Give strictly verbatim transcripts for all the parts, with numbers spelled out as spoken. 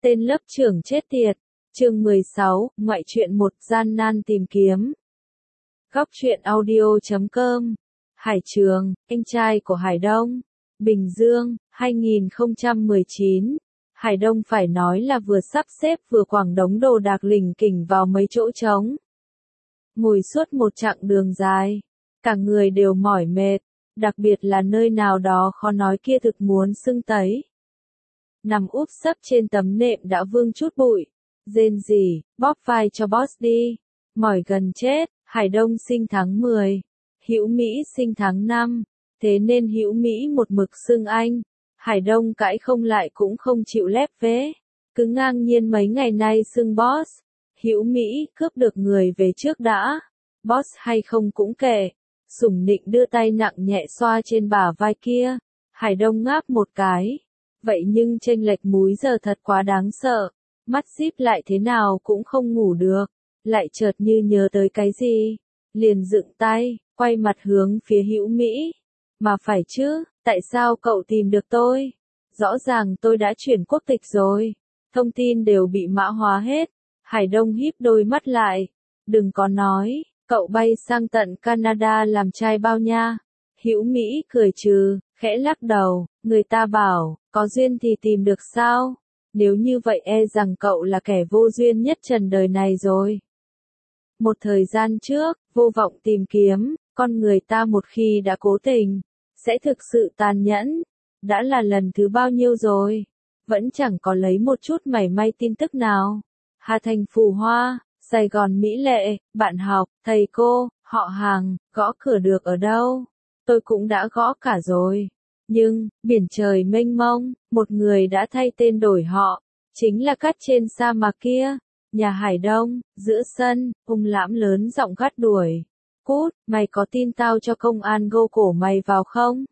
Tên lớp trưởng chết tiệt. Chương mười sáu, ngoại truyện một gian nan tìm kiếm. Góc truyện audio chấm com. Hải Trường, anh trai của Hải Đông. Bình Dương, hai nghìn không trăm mười chín. Hải Đông phải nói là vừa sắp xếp vừa quẳng đống đồ đạc lỉnh kỉnh vào mấy chỗ trống. Ngồi suốt một chặng đường dài, cả người đều mỏi mệt, đặc biệt là nơi nào đó khó nói kia thực muốn sưng tấy. Nằm úp sấp trên tấm nệm đã vương chút bụi, rên rỉ, bóp vai cho boss đi, mỏi gần chết. Hải Đông sinh tháng mười, Hữu Mỹ sinh tháng năm, thế nên Hữu Mỹ một mực xưng anh. Hải Đông cãi không lại cũng không chịu lép vế, cứ ngang nhiên mấy ngày nay xưng boss. Hữu Mỹ cướp được người về trước đã, boss hay không cũng kệ. Sủng nịnh đưa tay nặng nhẹ xoa trên bả vai kia, Hải Đông ngáp một cái. Vậy nhưng chênh lệch múi giờ thật quá đáng sợ, mắt díp lại thế nào cũng không ngủ được, lại chợt như nhớ tới cái gì, liền dựng tay, quay mặt hướng phía Hữu Mỹ. Mà phải chứ, tại sao cậu tìm được tôi? Rõ ràng tôi đã chuyển quốc tịch rồi, thông tin đều bị mã hóa hết. Hải Đông híp đôi mắt lại, đừng có nói, cậu bay sang tận Canada làm trai bao nha. Hữu Mỹ cười trừ, khẽ lắc đầu, người ta bảo, có duyên thì tìm được sao? Nếu như vậy e rằng cậu là kẻ vô duyên nhất trần đời này rồi. Một thời gian trước, vô vọng tìm kiếm, con người ta một khi đã cố tình, sẽ thực sự tàn nhẫn. Đã là lần thứ bao nhiêu rồi, vẫn chẳng có lấy một chút mảy may tin tức nào. Hà Thành Phù Hoa, Sài Gòn Mỹ Lệ, bạn học, thầy cô, họ hàng, gõ cửa được ở đâu? Tôi cũng đã gõ cả rồi. Nhưng, biển trời mênh mông, một người đã thay tên đổi họ, chính là Cát trên sa mạc kia. Nhà Hải Đông, giữa sân, ung lãm lớn giọng gắt đuổi. Cút, mày có tin tao cho công an gô cổ mày vào không?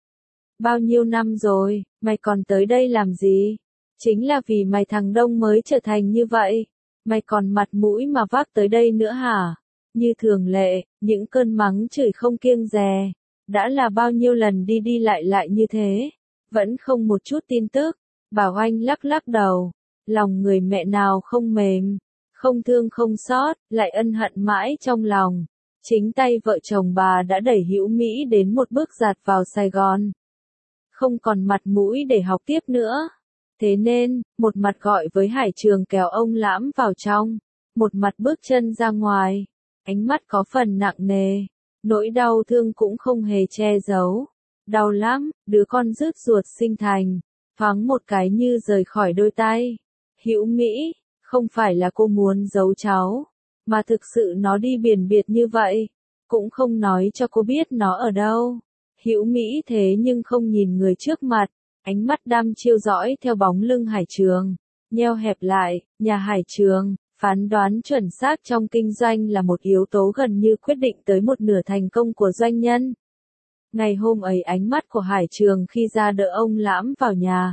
Bao nhiêu năm rồi, mày còn tới đây làm gì? Chính là vì mày thằng Đông mới trở thành như vậy. Mày còn mặt mũi mà vác tới đây nữa hả? Như thường lệ, những cơn mắng chửi không kiêng dè. Đã là bao nhiêu lần đi đi lại lại như thế, vẫn không một chút tin tức. Bảo Anh lắc lắc đầu, lòng người mẹ nào không mềm, không thương không xót, lại ân hận mãi trong lòng. Chính tay vợ chồng bà đã đẩy Hữu Mỹ đến một bước giạt vào Sài Gòn. Không còn mặt mũi để học tiếp nữa. Thế nên, một mặt gọi với Hải Trường kéo ông Lãm vào trong, một mặt bước chân ra ngoài, ánh mắt có phần nặng nề. Nỗi đau thương cũng không hề che giấu. Đau lắm, đứa con rứt ruột sinh thành, thoáng một cái như rời khỏi đôi tay. Hữu Mỹ, không phải là cô muốn giấu cháu, mà thực sự nó đi biển biệt như vậy, cũng không nói cho cô biết nó ở đâu. Hữu Mỹ thế nhưng không nhìn người trước mặt, ánh mắt đăm chiêu dõi theo bóng lưng Hải Trường, nheo hẹp lại. Nhà Hải Trường, phán đoán chuẩn xác trong kinh doanh là một yếu tố gần như quyết định tới một nửa thành công của doanh nhân. Ngày hôm ấy ánh mắt của Hải Trường khi ra đỡ ông Lãm vào nhà,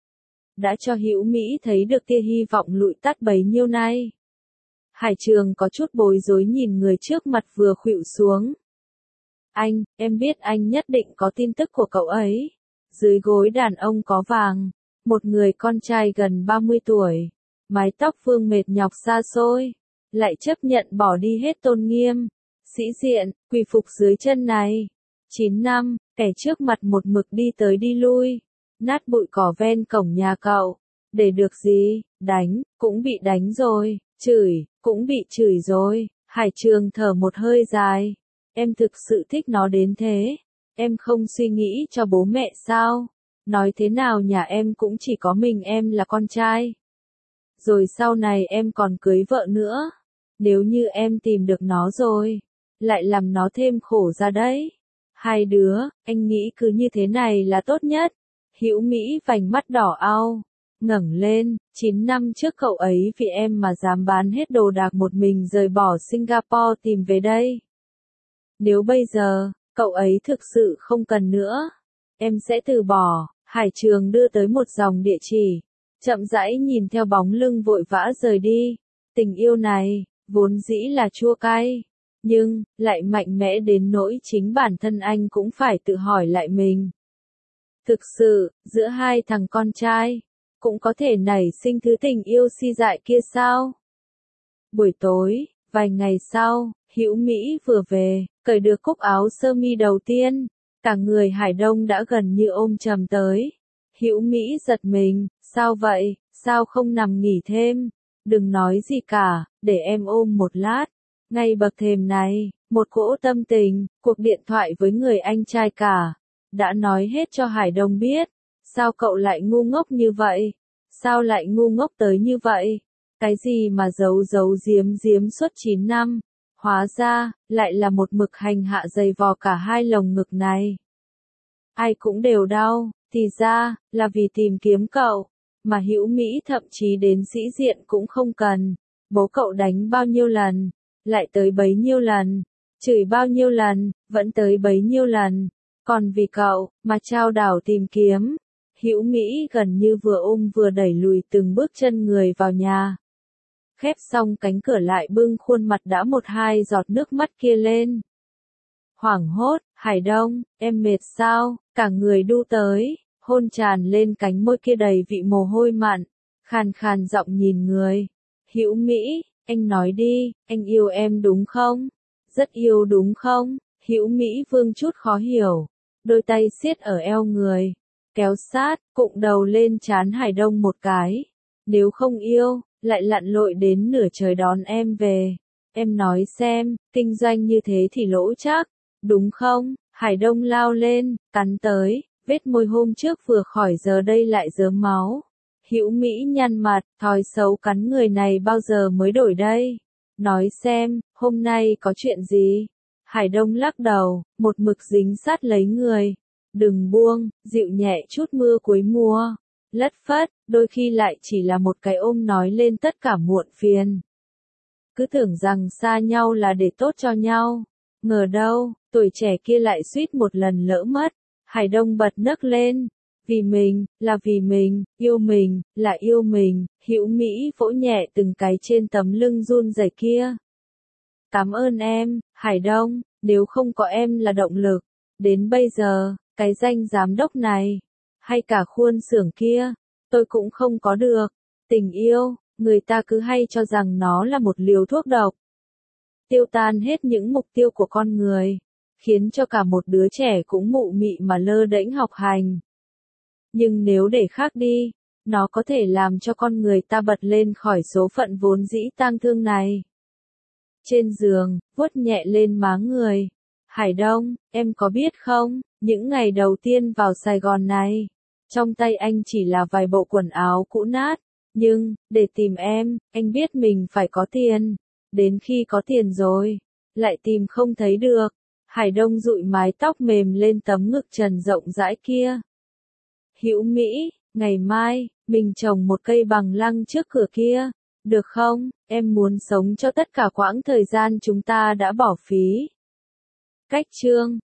đã cho Hữu Mỹ thấy được tia hy vọng lụi tắt bấy nhiêu nay. Hải Trường có chút bối rối nhìn người trước mặt vừa khuỵu xuống. Anh, em biết anh nhất định có tin tức của cậu ấy. Dưới gối đàn ông có vàng, một người con trai gần ba mươi tuổi. Mái tóc vương mệt nhọc xa xôi, lại chấp nhận bỏ đi hết tôn nghiêm, sĩ diện, quỳ phục dưới chân này. Chín năm, kẻ trước mặt một mực đi tới đi lui, nát bụi cỏ ven cổng nhà cậu. Để được gì, đánh, cũng bị đánh rồi, chửi, cũng bị chửi rồi. Hải Trường thở một hơi dài. Em thực sự thích nó đến thế. Em không suy nghĩ cho bố mẹ sao? Nói thế nào nhà em cũng chỉ có mình em là con trai. Rồi sau này em còn cưới vợ nữa. Nếu như em tìm được nó rồi, lại làm nó thêm khổ ra đấy. Hai đứa, anh nghĩ cứ như thế này là tốt nhất. Hữu Mỹ vành mắt đỏ ao, ngẩng lên. Chín năm trước cậu ấy vì em mà dám bán hết đồ đạc một mình rời bỏ Singapore tìm về đây. Nếu bây giờ, cậu ấy thực sự không cần nữa, em sẽ từ bỏ. Hải Trường đưa tới một dòng địa chỉ, chậm rãi nhìn theo bóng lưng vội vã rời đi. Tình yêu này, vốn dĩ là chua cay, nhưng, lại mạnh mẽ đến nỗi chính bản thân anh cũng phải tự hỏi lại mình. Thực sự, giữa hai thằng con trai, cũng có thể nảy sinh thứ tình yêu si dại kia sao? Buổi tối, vài ngày sau, Hữu Mỹ vừa về, cởi được cúc áo sơ mi đầu tiên, cả người Hải Đông đã gần như ôm chầm tới. Hữu Mỹ giật mình, sao vậy, sao không nằm nghỉ thêm? Đừng nói gì cả, để em ôm một lát. Ngay bậc thềm này, một cỗ tâm tình, cuộc điện thoại với người anh trai cả, đã nói hết cho Hải Đông biết. Sao cậu lại ngu ngốc như vậy? Sao lại ngu ngốc tới như vậy? Cái gì mà giấu giấu giếm giếm suốt chín năm? Hóa ra, lại là một mực hành hạ dày vò cả hai lồng ngực này. Ai cũng đều đau, thì ra, là vì tìm kiếm cậu, mà Hữu Mỹ thậm chí đến sĩ diện cũng không cần. Bố cậu đánh bao nhiêu lần, lại tới bấy nhiêu lần, chửi bao nhiêu lần, vẫn tới bấy nhiêu lần. Còn vì cậu, mà trao đảo tìm kiếm. Hữu Mỹ gần như vừa ôm vừa đẩy lùi từng bước chân người vào nhà. Khép xong cánh cửa lại bưng khuôn mặt đã một hai giọt nước mắt kia lên. Hoảng hốt, Hải Đông, em mệt sao? Cả người đu tới, hôn tràn lên cánh môi kia đầy vị mồ hôi mặn, khàn khàn giọng nhìn người. Hữu Mỹ, anh nói đi, anh yêu em đúng không? Rất yêu đúng không? Hữu Mỹ vương chút khó hiểu, đôi tay siết ở eo người, kéo sát, cụng đầu lên trán Hải Đông một cái. Nếu không yêu, lại lặn lội đến nửa trời đón em về. Em nói xem, kinh doanh như thế thì lỗ chắc, đúng không? Hải Đông lao lên, cắn tới, vết môi hôm trước vừa khỏi giờ đây lại rớm máu. Hữu Mỹ nhăn mặt, thói xấu cắn người này bao giờ mới đổi đây? Nói xem, hôm nay có chuyện gì? Hải Đông lắc đầu, một mực dính sát lấy người. Đừng buông, dịu nhẹ chút mưa cuối mùa. Lất phất, đôi khi lại chỉ là một cái ôm nói lên tất cả muộn phiền. Cứ tưởng rằng xa nhau là để tốt cho nhau. Ngờ đâu, tuổi trẻ kia lại suýt một lần lỡ mất. Hải Đông bật nấc lên. Vì mình, là vì mình, yêu mình, là yêu mình. Hữu Mỹ vỗ nhẹ từng cái trên tấm lưng run rẩy kia. Cảm ơn em, Hải Đông, nếu không có em là động lực. Đến bây giờ, cái danh giám đốc này, hay cả khuôn xưởng kia, tôi cũng không có được. Tình yêu, người ta cứ hay cho rằng nó là một liều thuốc độc. Tiêu tan hết những mục tiêu của con người, khiến cho cả một đứa trẻ cũng mụ mị mà lơ đễnh học hành. Nhưng nếu để khác đi, nó có thể làm cho con người ta bật lên khỏi số phận vốn dĩ tang thương này. Trên giường, vuốt nhẹ lên má người. Hải Đông, em có biết không, những ngày đầu tiên vào Sài Gòn này, trong tay anh chỉ là vài bộ quần áo cũ nát. Nhưng, để tìm em, anh biết mình phải có tiền. Đến khi có tiền rồi, lại tìm không thấy được. Hải Đông dụi mái tóc mềm lên tấm ngực trần rộng rãi kia. Hữu Mỹ, ngày mai, mình trồng một cây bằng lăng trước cửa kia. Được không? Em muốn sống cho tất cả quãng thời gian chúng ta đã bỏ phí. Cách chương